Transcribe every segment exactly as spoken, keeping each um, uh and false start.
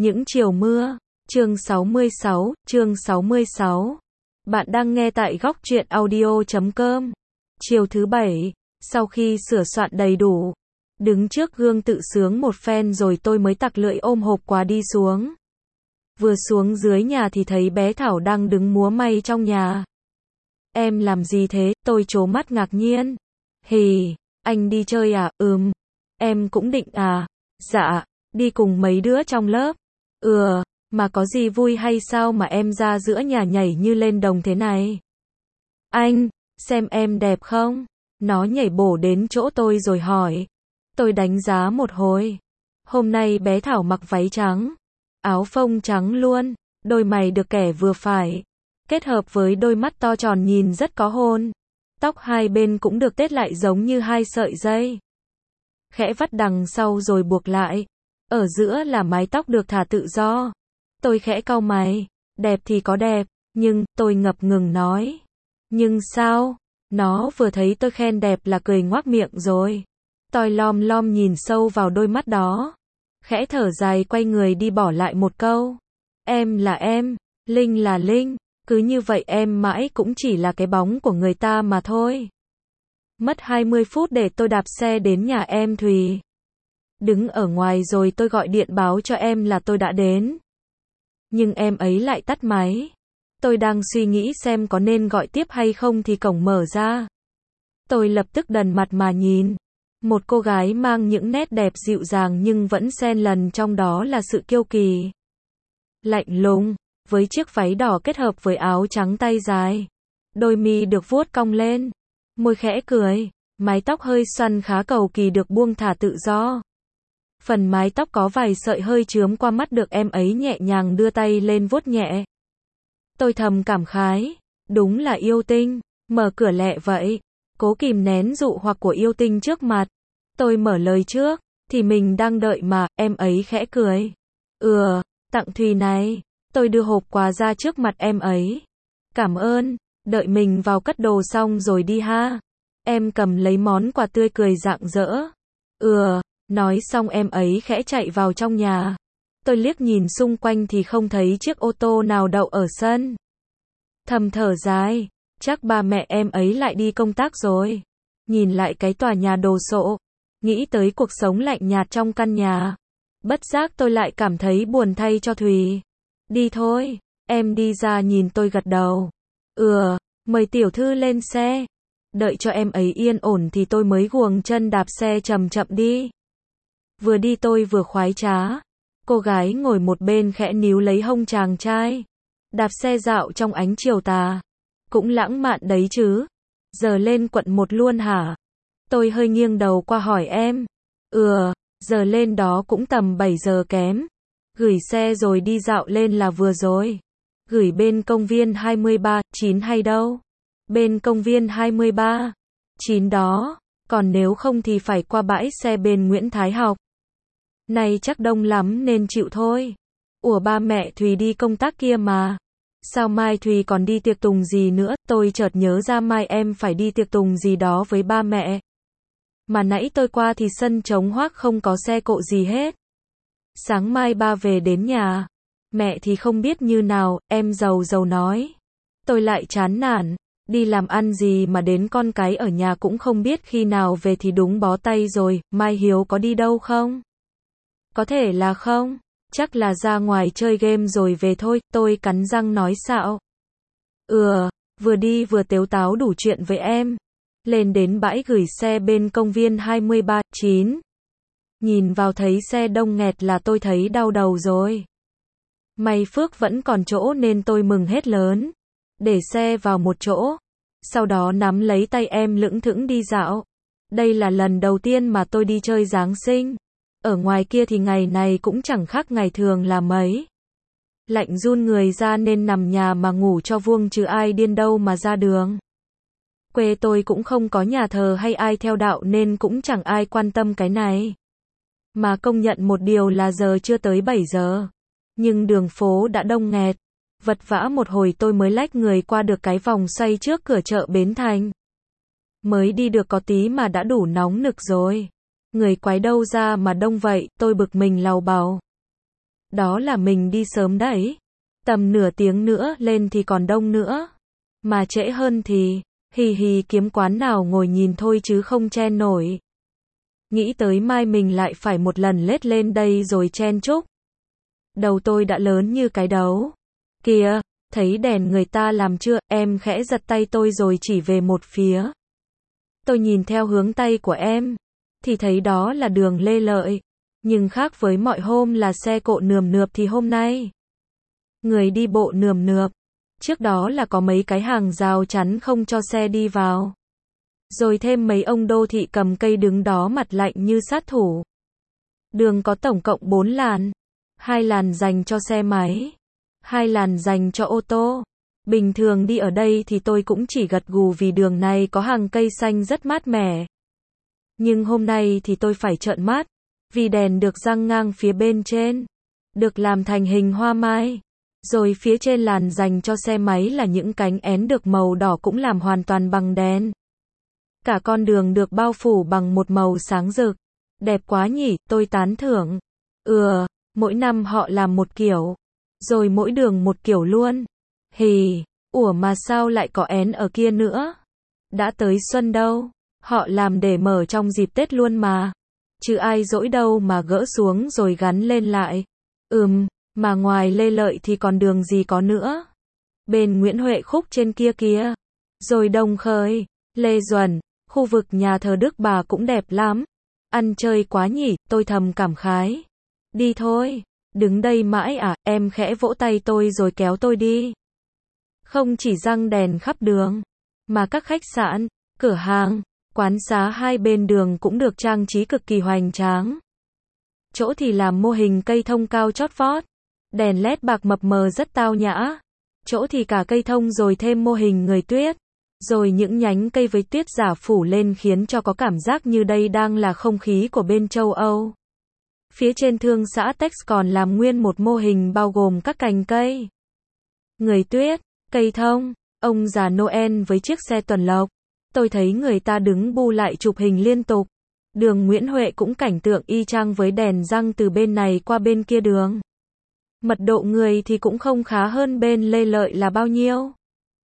Những chiều mưa, chương sáu mươi sáu, chương sáu mươi sáu. Bạn đang nghe tại góc truyện audio chấm com. Chiều thứ bảy, sau khi sửa soạn đầy đủ, đứng trước gương tự sướng một phen rồi tôi mới tặc lưỡi ôm hộp quà đi xuống. Vừa xuống dưới nhà thì thấy bé Thảo đang đứng múa may trong nhà. Em làm gì thế? Tôi trố mắt ngạc nhiên. Hì, anh đi chơi à? Ừm. Em cũng định à? Dạ, đi cùng mấy đứa trong lớp. Ừ, mà có gì vui hay sao mà em ra giữa nhà nhảy như lên đồng thế này? Anh, xem em đẹp không? Nó nhảy bổ đến chỗ tôi rồi hỏi. Tôi đánh giá một hồi. Hôm nay bé Thảo mặc váy trắng, áo phông trắng luôn, đôi mày được kẻ vừa phải, kết hợp với đôi mắt to tròn nhìn rất có hồn. Tóc hai bên cũng được tết lại giống như hai sợi dây, khẽ vắt đằng sau rồi buộc lại. Ở giữa là mái tóc được thả tự do. Tôi khẽ cau mày. Đẹp thì có đẹp, nhưng, tôi ngập ngừng nói. Nhưng sao? Nó vừa thấy tôi khen đẹp là cười ngoác miệng rồi. Tôi lom lom nhìn sâu vào đôi mắt đó. Khẽ thở dài quay người đi bỏ lại một câu. Em là em, Linh là Linh, cứ như vậy em mãi cũng chỉ là cái bóng của người ta mà thôi. Mất hai mươi phút để tôi đạp xe đến nhà em Thùy. Đứng ở ngoài rồi tôi gọi điện báo cho em là tôi đã đến. Nhưng em ấy lại tắt máy. Tôi đang suy nghĩ xem có nên gọi tiếp hay không thì cổng mở ra. Tôi lập tức đần mặt mà nhìn. Một cô gái mang những nét đẹp dịu dàng nhưng vẫn xen lẫn trong đó là sự kiêu kỳ, lạnh lùng, với chiếc váy đỏ kết hợp với áo trắng tay dài. Đôi mi được vuốt cong lên, môi khẽ cười, mái tóc hơi xoăn khá cầu kỳ được buông thả tự do. Phần mái tóc có vài sợi hơi chướm qua mắt được em ấy nhẹ nhàng đưa tay lên vuốt nhẹ. Tôi thầm cảm khái, đúng là yêu tinh, mở cửa lẹ vậy, cố kìm nén dụ hoặc của yêu tinh trước mặt. Tôi mở lời trước, thì mình đang đợi mà, em ấy khẽ cười. Ừ, tặng Thùy này. Tôi đưa hộp quà ra trước mặt em ấy. Cảm ơn, đợi mình vào cất đồ xong rồi đi ha. Em cầm lấy món quà tươi cười rạng rỡ. Ừ. Nói xong em ấy khẽ chạy vào trong nhà. Tôi liếc nhìn xung quanh thì không thấy chiếc ô tô nào đậu ở sân. Thầm thở dài, chắc ba mẹ em ấy lại đi công tác rồi. Nhìn lại cái tòa nhà đồ sộ, nghĩ tới cuộc sống lạnh nhạt trong căn nhà. Bất giác tôi lại cảm thấy buồn thay cho Thùy. Đi thôi, em đi ra nhìn tôi gật đầu. Ừ, mời tiểu thư lên xe. Đợi cho em ấy yên ổn thì tôi mới guồng chân đạp xe chậm chậm đi. Vừa đi tôi vừa khoái trá. Cô gái ngồi một bên khẽ níu lấy hông chàng trai. Đạp xe dạo trong ánh chiều tà. Cũng lãng mạn đấy chứ. Giờ lên quận một luôn hả? Tôi hơi nghiêng đầu qua hỏi em. Ừ, giờ lên đó cũng tầm bảy giờ kém. Gửi xe rồi đi dạo lên là vừa rồi. Gửi bên công viên hai mươi ba, chín hay đâu? Bên công viên hai mươi ba, chín đó. Còn nếu không thì phải qua bãi xe bên Nguyễn Thái Học. Này chắc đông lắm nên chịu thôi. Ủa ba mẹ Thùy đi công tác kia mà. Sao mai Thùy còn đi tiệc tùng gì nữa? Tôi chợt nhớ ra mai em phải đi tiệc tùng gì đó với ba mẹ. Mà nãy tôi qua thì sân trống hoác không có xe cộ gì hết. Sáng mai ba về đến nhà. Mẹ thì không biết như nào, em giàu giàu nói. Tôi lại chán nản. Đi làm ăn gì mà đến con cái ở nhà cũng không biết khi nào về thì đúng bó tay rồi. Mai Hiếu có đi đâu không? Có thể là không. Chắc là ra ngoài chơi game rồi về thôi. Tôi cắn răng nói xạo. Ừ, vừa đi vừa tếu táo đủ chuyện với em. Lên đến bãi gửi xe bên công viên hai mươi ba, chín. Nhìn vào thấy xe đông nghẹt là tôi thấy đau đầu rồi. May phước vẫn còn chỗ nên tôi mừng hết lớn. Để xe vào một chỗ. Sau đó nắm lấy tay em lững thững đi dạo. Đây là lần đầu tiên mà tôi đi chơi Giáng sinh. Ở ngoài kia thì ngày này cũng chẳng khác ngày thường là mấy. Lạnh run người ra nên nằm nhà mà ngủ cho vuông chứ ai điên đâu mà ra đường. Quê tôi cũng không có nhà thờ hay ai theo đạo nên cũng chẳng ai quan tâm cái này. Mà công nhận một điều là giờ chưa tới bảy giờ. Nhưng đường phố đã đông nghẹt. Vật vã một hồi tôi mới lách người qua được cái vòng xoay trước cửa chợ Bến Thành. Mới đi được có tí mà đã đủ nóng nực rồi. Người quái đâu ra mà đông vậy, tôi bực mình lầu bầu. Đó là mình đi sớm đấy. Tầm nửa tiếng nữa lên thì còn đông nữa. Mà trễ hơn thì, hì hì kiếm quán nào ngồi nhìn thôi chứ không chen nổi. Nghĩ tới mai mình lại phải một lần lết lên đây rồi chen chúc. Đầu tôi đã lớn như cái đấu. Kìa, thấy đèn người ta làm chưa, em khẽ giật tay tôi rồi chỉ về một phía. Tôi nhìn theo hướng tay của em, thì thấy đó là đường Lê Lợi. Nhưng khác với mọi hôm là xe cộ nườm nượp thì hôm nay, người đi bộ nườm nượp. Trước đó là có mấy cái hàng rào chắn không cho xe đi vào. Rồi thêm mấy ông đô thị cầm cây đứng đó mặt lạnh như sát thủ. Đường có tổng cộng bốn làn. Hai làn dành cho xe máy. Hai làn dành cho ô tô. Bình thường đi ở đây thì tôi cũng chỉ gật gù vì đường này có hàng cây xanh rất mát mẻ. Nhưng hôm nay thì tôi phải trợn mắt. Vì đèn được răng ngang phía bên trên. Được làm thành hình hoa mai. Rồi phía trên làn dành cho xe máy là những cánh én được màu đỏ cũng làm hoàn toàn bằng đèn. Cả con đường được bao phủ bằng một màu sáng rực. Đẹp quá nhỉ, tôi tán thưởng. Ừ, mỗi năm họ làm một kiểu. Rồi mỗi đường một kiểu luôn. Hì, ủa mà sao lại có én ở kia nữa? Đã tới xuân đâu. Họ làm để mở trong dịp Tết luôn mà. Chứ ai dỗi đâu mà gỡ xuống rồi gắn lên lại. Ừm, mà ngoài Lê Lợi thì còn đường gì có nữa. Bên Nguyễn Huệ khúc trên kia kia. Rồi Đồng Khởi, Lê Duẩn, khu vực nhà thờ Đức Bà cũng đẹp lắm. Ăn chơi quá nhỉ, tôi thầm cảm khái. Đi thôi, đứng đây mãi à, em khẽ vỗ tay tôi rồi kéo tôi đi. Không chỉ răng đèn khắp đường, mà các khách sạn, cửa hàng, quán xá hai bên đường cũng được trang trí cực kỳ hoành tráng. Chỗ thì làm mô hình cây thông cao chót vót, đèn led bạc mập mờ rất tao nhã. Chỗ thì cả cây thông rồi thêm mô hình người tuyết. Rồi những nhánh cây với tuyết giả phủ lên khiến cho có cảm giác như đây đang là không khí của bên châu Âu. Phía trên thương xã Tex còn làm nguyên một mô hình bao gồm các cành cây, người tuyết, cây thông, ông già Noel với chiếc xe tuần lộc. Tôi thấy người ta đứng bu lại chụp hình liên tục. Đường Nguyễn Huệ cũng cảnh tượng y chang với đèn răng từ bên này qua bên kia đường. Mật độ người thì cũng không khá hơn bên Lê Lợi là bao nhiêu.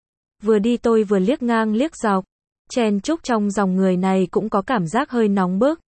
Vừa đi tôi vừa liếc ngang liếc dọc. Chen chúc trong dòng người này cũng có cảm giác hơi nóng bức.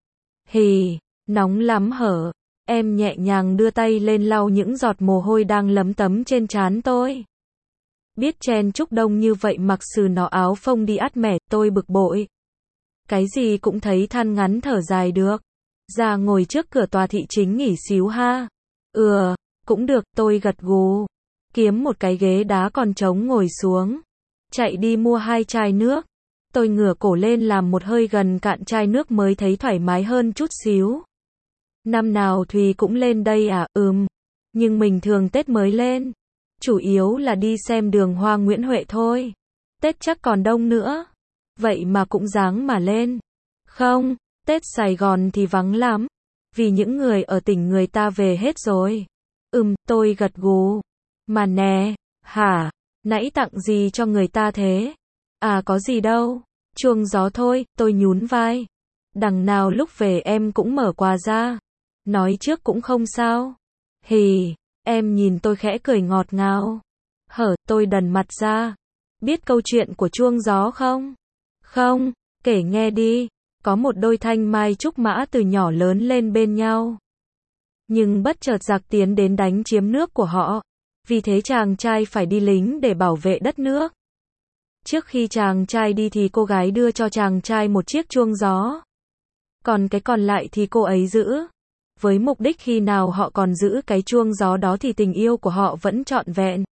Hì, nóng lắm hở. Em nhẹ nhàng đưa tay lên lau những giọt mồ hôi đang lấm tấm trên trán tôi. Biết chen chúc đông như vậy mặc sừ nó áo phông đi át mẻ, tôi bực bội. Cái gì cũng thấy than ngắn thở dài được. Ra ngồi trước cửa tòa thị chính nghỉ xíu ha. Ừ, cũng được, tôi gật gù. Kiếm một cái ghế đá còn trống ngồi xuống. Chạy đi mua hai chai nước. Tôi ngửa cổ lên làm một hơi gần cạn chai nước mới thấy thoải mái hơn chút xíu. Năm nào Thùy cũng lên đây à? Ừm. Nhưng mình thường Tết mới lên. Chủ yếu là đi xem đường hoa Nguyễn Huệ thôi. Tết chắc còn đông nữa. Vậy mà cũng dáng mà lên. Không, Tết Sài Gòn thì vắng lắm. Vì những người ở tỉnh người ta về hết rồi. Ừm, tôi gật gù. Mà nè, hả? Nãy tặng gì cho người ta thế? À có gì đâu. Chuông gió thôi, tôi nhún vai. Đằng nào lúc về em cũng mở quà ra. Nói trước cũng không sao. Hì, em nhìn tôi khẽ cười ngọt ngào. Hở, tôi đần mặt ra. Biết câu chuyện của chuông gió không? Không, kể nghe đi. Có một đôi thanh mai trúc mã từ nhỏ lớn lên bên nhau. Nhưng bất chợt giặc tiến đến đánh chiếm nước của họ. Vì thế chàng trai phải đi lính để bảo vệ đất nước. Trước khi chàng trai đi thì cô gái đưa cho chàng trai một chiếc chuông gió. Còn cái còn lại thì cô ấy giữ. Với mục đích khi nào họ còn giữ cái chuông gió đó thì tình yêu của họ vẫn trọn vẹn.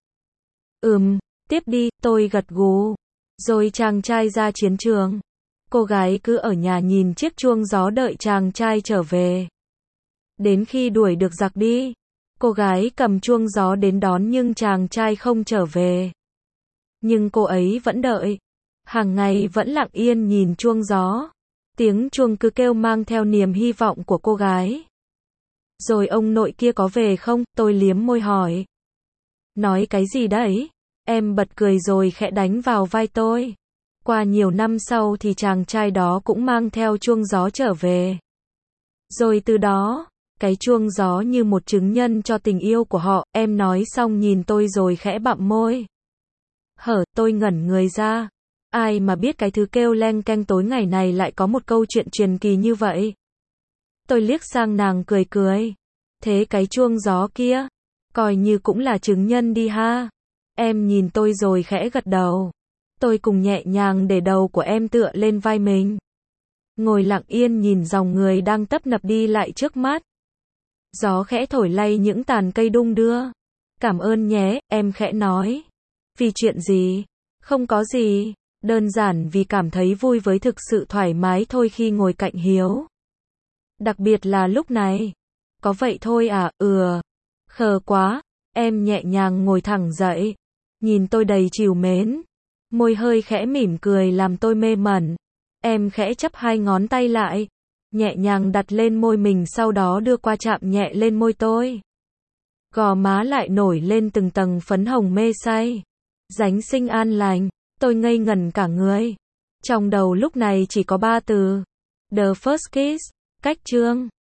Ừm, tiếp đi, tôi gật gù. Rồi chàng trai ra chiến trường. Cô gái cứ ở nhà nhìn chiếc chuông gió đợi chàng trai trở về. Đến khi đuổi được giặc đi, cô gái cầm chuông gió đến đón nhưng chàng trai không trở về. Nhưng cô ấy vẫn đợi. Hàng ngày vẫn lặng yên nhìn chuông gió. Tiếng chuông cứ kêu mang theo niềm hy vọng của cô gái. Rồi ông nội kia có về không? Tôi liếm môi hỏi. Nói cái gì đấy? Em bật cười rồi khẽ đánh vào vai tôi. Qua nhiều năm sau thì chàng trai đó cũng mang theo chuông gió trở về. Rồi từ đó, Cái chuông gió như một chứng nhân cho tình yêu của họ, em nói xong nhìn tôi rồi khẽ bặm môi. Hở, tôi ngẩn người ra. Ai mà biết cái thứ kêu leng keng tối ngày này lại có một câu chuyện truyền kỳ như vậy. Tôi liếc sang nàng cười cười. Thế cái chuông gió kia, coi như cũng là chứng nhân đi ha. Em nhìn tôi rồi khẽ gật đầu. Tôi cùng nhẹ nhàng để đầu của em tựa lên vai mình. Ngồi lặng yên nhìn dòng người đang tấp nập đi lại trước mắt. Gió khẽ thổi lay những tàn cây đung đưa. Cảm ơn nhé, em khẽ nói. Vì chuyện gì? Không có gì. Đơn giản vì cảm thấy vui với thực sự thoải mái thôi khi ngồi cạnh Hiếu. Đặc biệt là lúc này. Có vậy thôi à, ừ. Khờ quá. Em nhẹ nhàng ngồi thẳng dậy. Nhìn tôi đầy trìu mến. Môi hơi khẽ mỉm cười làm tôi mê mẩn. Em khẽ chắp hai ngón tay lại. Nhẹ nhàng đặt lên môi mình sau đó đưa qua chạm nhẹ lên môi tôi. Gò má lại nổi lên từng tầng phấn hồng mê say. Dánh sinh an lành. Tôi ngây ngẩn cả người. Trong đầu lúc này chỉ có ba từ. The first kiss. Cách chương.